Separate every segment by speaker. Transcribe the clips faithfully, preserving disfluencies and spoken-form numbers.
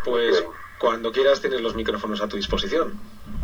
Speaker 1: Pues cuando quieras tienes los micrófonos a tu disposición.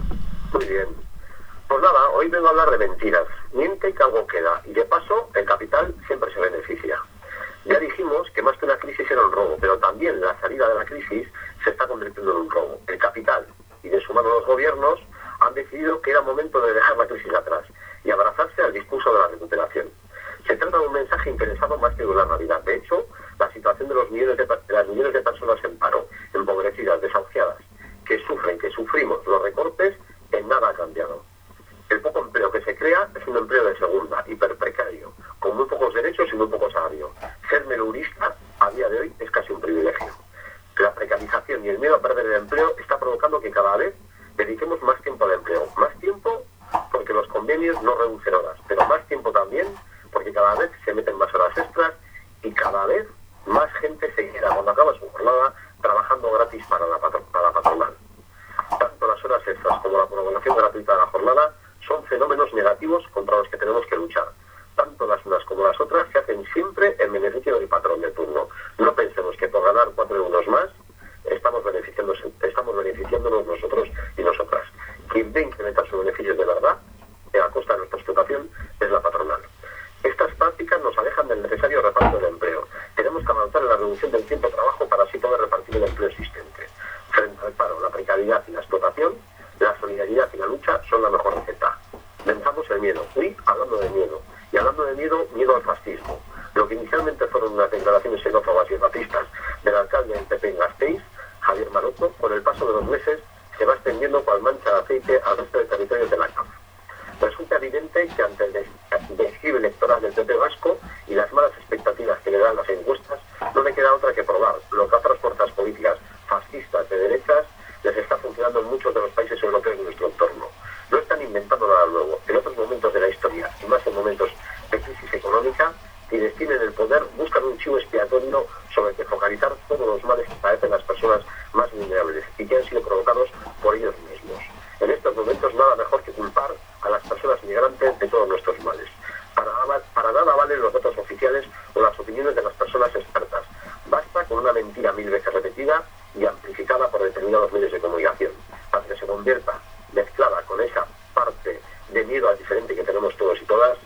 Speaker 2: Muy bien. Pues nada, hoy vengo a hablar de mentiras. Miente que algo queda. Y de paso, el capital siempre se beneficia. Ya dijimos que más que una crisis era un robo, pero también la salida de la crisis se está convirtiendo en un robo. El capital y de su mano los gobiernos han decidido que era momento de dejar la crisis atrás y abrazarse al discurso de la recuperación. Se trata de un mensaje interesado más que de una realidad. De hecho, la situación de, los millones de, de las millones de personas en paro, empobrecidas, desahuciadas, que sufren, que sufrimos los recortes, en nada ha cambiado. El poco empleo que se crea es un empleo de segunda, hiperprecario, con muy pocos derechos y muy poco salario. Ser melurista a día de hoy es casi un privilegio. La precarización y el miedo a perder el empleo está provocando que cada vez dediquemos más tiempo al empleo. Más tiempo porque los convenios no reducen horas, pero más tiempo también porque cada vez se meten más horas extras y cada vez más gente se queda cuando acaba su jornada trabajando gratis para la, patro para la patronal. Tanto las horas extras como la prolongación gratuita de la jornada son fenómenos negativos contra los que tenemos que luchar. Tanto las unas como las otras se hacen siempre en beneficio del patrón de turno. No pensemos que por ganar cuatro euros más estamos beneficiándonos, estamos beneficiándonos nosotros y nosotras. Quien ve incrementar sus beneficios de verdad, a costa de nuestra explotación, es la patronal. Estas prácticas nos alejan del necesario reparto del empleo. Tenemos que avanzar en la reducción del tiempo de trabajo para así poder repartir el empleo existente. Frente al paro, la precariedad y la explotación, la solidaridad y la lucha son la mejor receta. Venzamos el miedo. Uy, hablando de miedo. Y hablando de miedo, miedo al fascismo. Lo que inicialmente fueron unas declaraciones xenófobas y racistas del alcalde del P P en Gasteiz, Javier Maroto, con el paso de los meses se va extendiendo cual mancha de aceite al resto del territorio de la C A F. Resulta evidente que ante el describe electoral del P P vasco y las malas expectativas que le dan las encuestas, no le queda otra que probar lo que a otras fuerzas políticas fascistas de derechas les está funcionando en muchos de los países europeos de nuestro entorno. No están inventando nada nuevo. En otros momentos de la historia, y más en momentos de crisis económica, quienes tienen el poder buscan un chivo expiatorio sobre el que focalizar todos los males que padecen las personas más vulnerables y que han sido provocados por ellos mismos. En estos momentos nada mejor que culpar a las personas migrantes de todos nuestros males. Para, para nada valen los datos oficiales o las opiniones de las personas expertas. Basta con una mentira mil veces repetida y amplificada por determinados medios de comunicación, para que se convierta, mezclada con esa parte de miedo al diferente que tenemos todos y todas,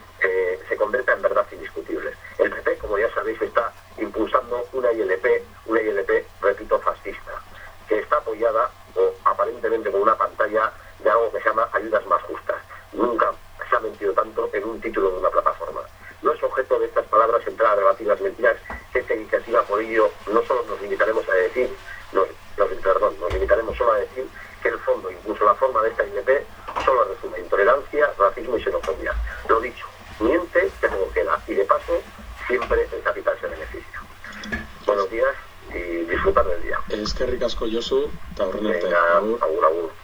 Speaker 2: eh, se convierta en verdad indiscutible. El P P, como ya sabéis, está impulsando una I L P, una I L P, repito, fascista, que está apoyada o aparentemente con una pantalla de algo que se llama ayudas más justas. Nunca se ha mentido tanto en un título de una plataforma. No es objeto de estas palabras entrar a rebatir las mentiras que esta iniciativa, por ello, no solo nos limitaremos a decir, nos, nos, perdón, nos limitaremos solo a decir que el fondo, incluso la forma de esta I L P, solo resume intolerancia, racismo y xenofobia. Lo dicho, miente que todo queda y de paso siempre el capital se beneficia. Buenos días y disfrutar del día.
Speaker 1: Es que ricasco, Josu, te ahorrarte.
Speaker 2: Venga, agur, agur.